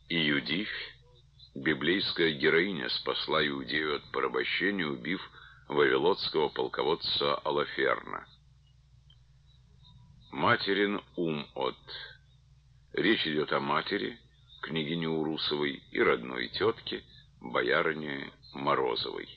Иудифь, библейская героиня, спасла Иудею от порабощения, убив вавилонского полководца Алаферна. Материн ум от. Речь идет о матери, княгине Урусовой, и родной тетке, боярине Морозовой.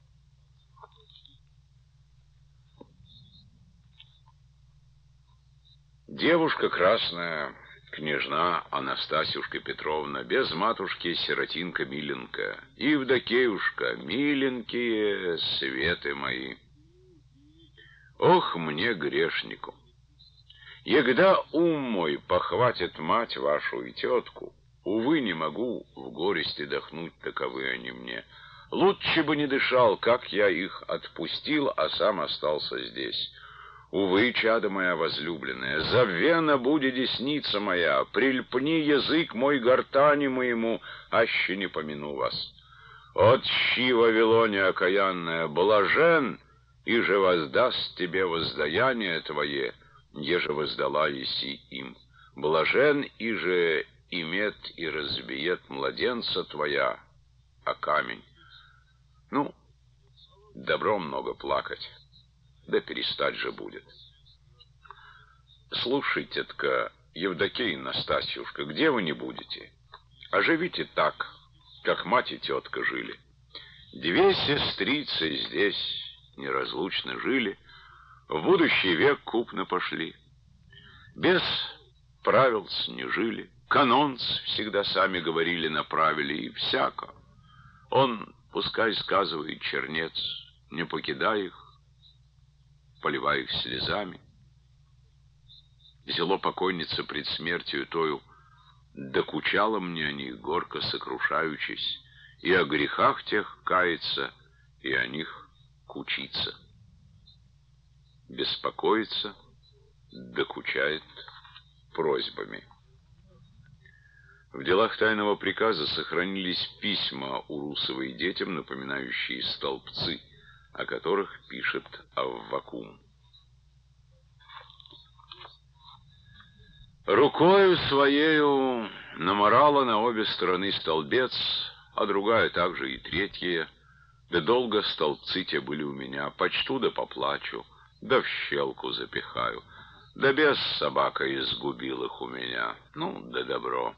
Девушка красная, княжна Анастасюшка Петровна, без матушки сиротинка миленькая, Евдокеюшка, миленькие светы мои. Ох, мне грешнику! Егда ум мой похватит мать вашу и тетку, увы, не могу в горести дохнуть, таковы они мне. Лучше бы не дышал, как я их отпустил, а сам остался здесь. Увы, чадо моя возлюбленная, забвена будет десница моя, прильпни язык мой гортани моему, аще не помяну вас. Отщи, Вавилоне окаянная, блажен, и же воздаст тебе воздаяние твое, еже воздала еси им. Блажен, и же имет и разбиет младенца твоя, а камень. Ну, добро много плакать. Да перестать же будет. Слушайте-ка, Евдокия Настасьюшка, где вы не будете? Оживите так, как мать и тетка жили. Две сестрицы здесь неразлучно жили, в будущий век купно пошли. Без правил не жили, канонс всегда сами говорили, направили, и всяко. Он, пускай сказывает чернец, не покидай их, поливая их слезами. Зело покойница пред смертью тою докучала мне о них, горько сокрушаючись, и о грехах тех кается, и о них кучится. Беспокоится, докучает просьбами. В делах тайного приказа сохранились письма Урусовой детям, напоминающие столбцы, о которых пишет Аввакум. Рукою своею наморала на обе стороны столбец, а другая также и третья. Да долго столбцы те были у меня, почту да поплачу, да в щелку запихаю. Да бес собака изгубил их у меня, ну да добро.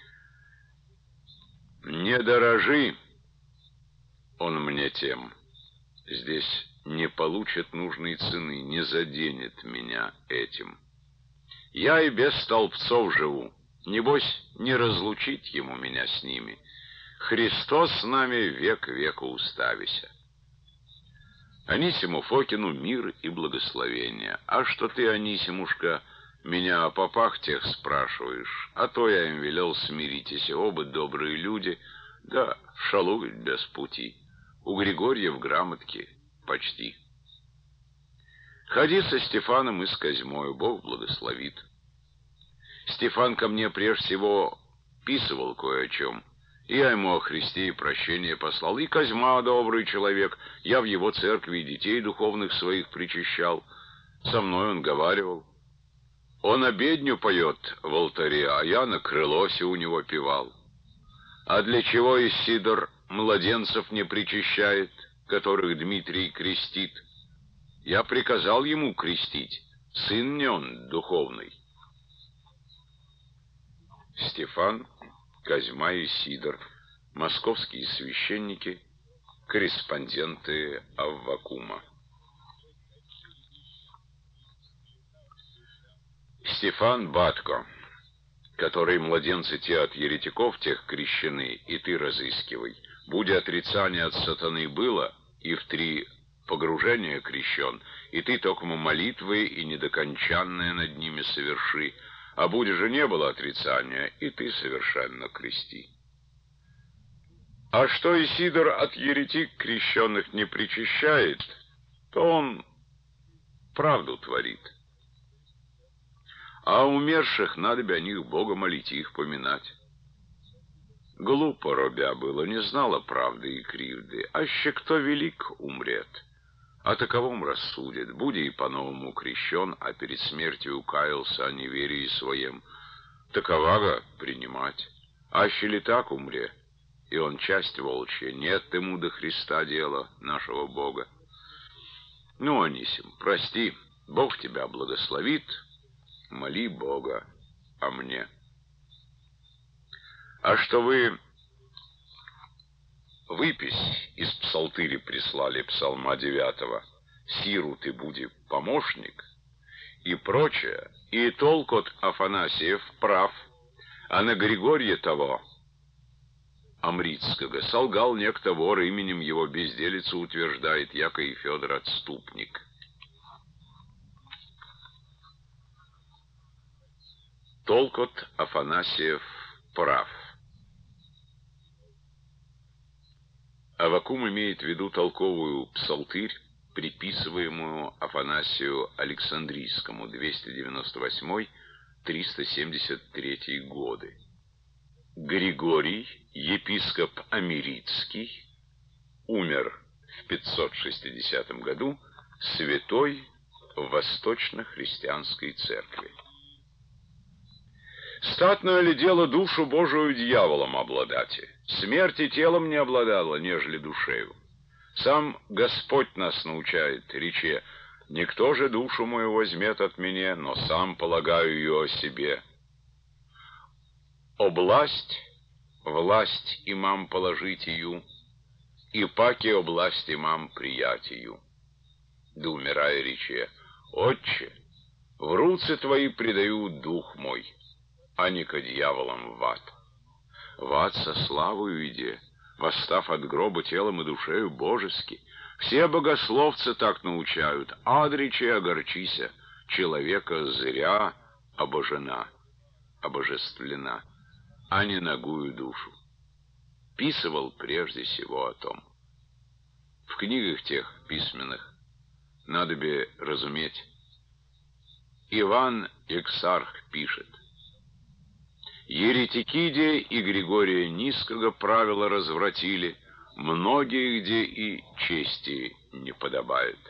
Не дорожи он мне тем. Здесь не получит нужной цены, не заденет меня этим. Я и без столбцов живу, небось не разлучить ему меня с ними. Христос с нами век веку уставися. Анисиму Фокину мир и благословение. А что ты, Анисимушка, меня о попах тех спрашиваешь? А то я им велел: смиритесь, оба добрые люди, да шалугать без пути. У Григория в грамотке почти. Ходи со Стефаном и с Козьмою, Бог благословит. Стефан ко мне прежде всего писывал кое о чем. Я ему о Христе и прощение послал. И Козьма добрый человек, я в его церкви детей духовных своих причащал. Со мной он говаривал. Он обедню поет в алтаре, а я на крылосе у него певал. А для чего Исидор младенцев не причащает, которых Дмитрий крестит? Я приказал ему крестить, сын мне он духовный. Стефан, Козьма и Сидор, московские священники, корреспонденты Аввакума. Стефан Батко, который младенцы те от еретиков тех крещены, и ты разыскивай. Будь отрицание от сатаны было, и в 3 погружения крещен, и ты токмо молитвы и недокончанное над ними соверши, а будь же не было отрицания, и ты совершенно крести. А что Исидор от еретик крещенных не причащает, то он правду творит. А умерших надо бы о них Бога молить и их поминать. Глупо робя было, не знала правды и кривды, аще кто велик умрет. О таковом рассудит, буди и по-новому крещен, а перед смертью укаялся о неверии своем. Таковага принимать. Аще ли так умре, и он часть волчья, нет ему до Христа дела, нашего Бога. Ну, Анисим, прости, Бог тебя благословит, моли Бога о мне. А что вы выпись из псалтыри прислали, псалма 9, «Сиру ты буди помощник» и прочее, и толк от Афанасиев прав, а на Григория того Амрицкого солгал некто вор, именем его безделицу утверждает, яко и Федор отступник. Толк от Афанасиев прав. Аввакум имеет в виду толковую псалтырь, приписываемую Афанасию Александрийскому, 298-373 годы. Григорий, епископ Амирицкий, умер в 560 году, святой в восточно-христианской церкви. Статное ли дело душу Божию дьяволом обладать? Смерти телом не обладала, нежели душею. Сам Господь нас научает, рече: «Никто же душу мою возьмет от меня, но сам полагаю ее о себе». Область, власть имам положить ее, и паки область имам приять ее. Да умирая рече: «Отче, в руцы твои предаю дух мой, а не ко дьяволам в ад». В ад со славою иди, восстав от гроба телом и душею божески. Все богословцы так научают: ад рече огорчися, человека зря обожествлена, а не нагую душу. Писывал прежде всего о том. В книгах тех письменных надобе разуметь. Иван Эксарх пишет: «Еретики де и Григория Низкого правила развратили, многие где и чести не подобает».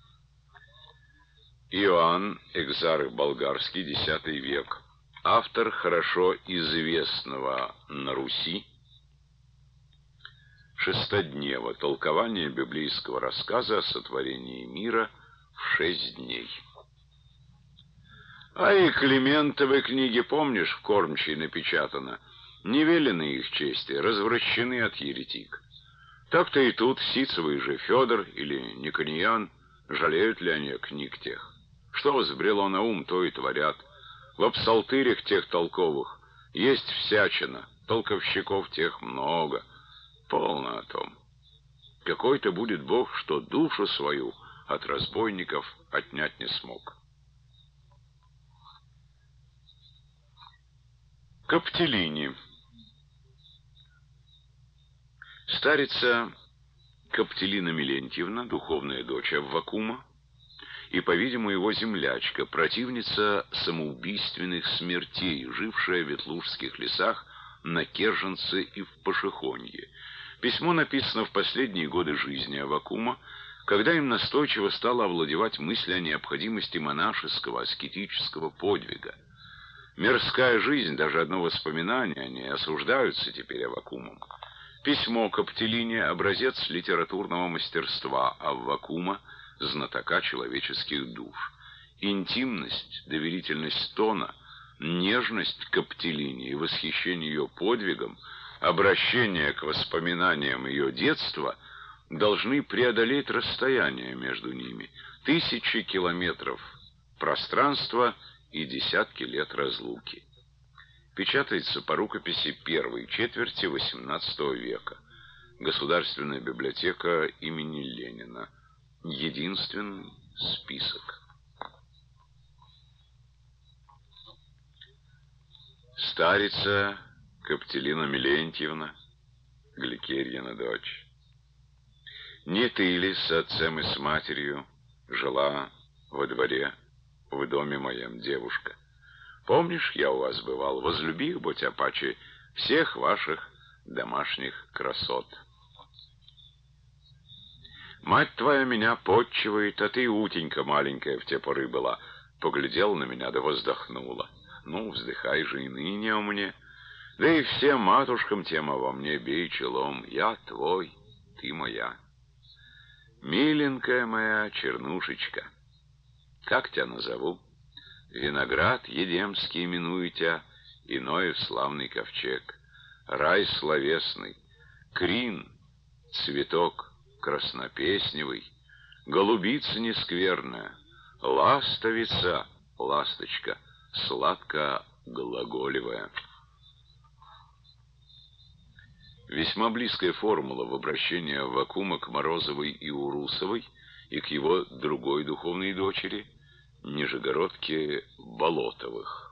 Иоанн Экзарх болгарский, X век, автор хорошо известного на Руси шестоднева, толкование библейского рассказа о сотворении мира в 6 дней. А и Климентовой книги, помнишь, в Кормчей напечатано: «Не велены их чести, развращены от еретик». Так-то и тут Сицевый же Федор или Никониян, жалеют ли они книг тех? Что взбрело на ум, то и творят. Во псалтырях тех толковых есть всячина, толковщиков тех много. Полно о том. Какой-то будет Бог, что душу свою от разбойников отнять не смог. Коптелини. Старица Коптелина Милентьевна, духовная дочь Аввакума, и, по-видимому, его землячка, противница самоубийственных смертей, жившая в ветлужских лесах на Керженце и в Пашихонье. Письмо написано в последние годы жизни Аввакума, когда им настойчиво стала овладевать мысль о необходимости монашеского, аскетического подвига. Мирская жизнь, даже одно воспоминание о ней, осуждаются теперь Аввакумом. Письмо Коптелине — образец литературного мастерства Аввакума, знатока человеческих душ. Интимность, доверительность тона, нежность Коптелине и восхищение ее подвигом, обращение к воспоминаниям ее детства должны преодолеть расстояние между ними, тысячи километров пространства и десятки лет разлуки. Печатается по рукописи первой четверти XVIII века. Государственная библиотека имени Ленина. Единственный список. Старица Коптелина Милентьевна, Гликерьина дочь, не ты ли с отцем и с матерью жила во дворе, в доме моем, девушка? Помнишь, я у вас бывал, возлюби, будь опаче, всех ваших домашних красот. Мать твоя меня подчивает, а ты, утенька маленькая, в те поры была, поглядела на меня да вздохнула. Ну, вздыхай же и ныне о мне. Да и всем матушкам тем обо мне бей челом. Я твой, ты моя. Миленькая моя чернушечка, как тебя назову? Виноград едемский именую тебя, иной славный ковчег, рай словесный, крин, цветок краснопесневый, голубица нескверная, ластовица, ласточка, сладко глаголевая. Весьма близкая формула в обращении Аввакума к Морозовой и Урусовой и к его другой духовной дочери, Нижегородке Болотовых.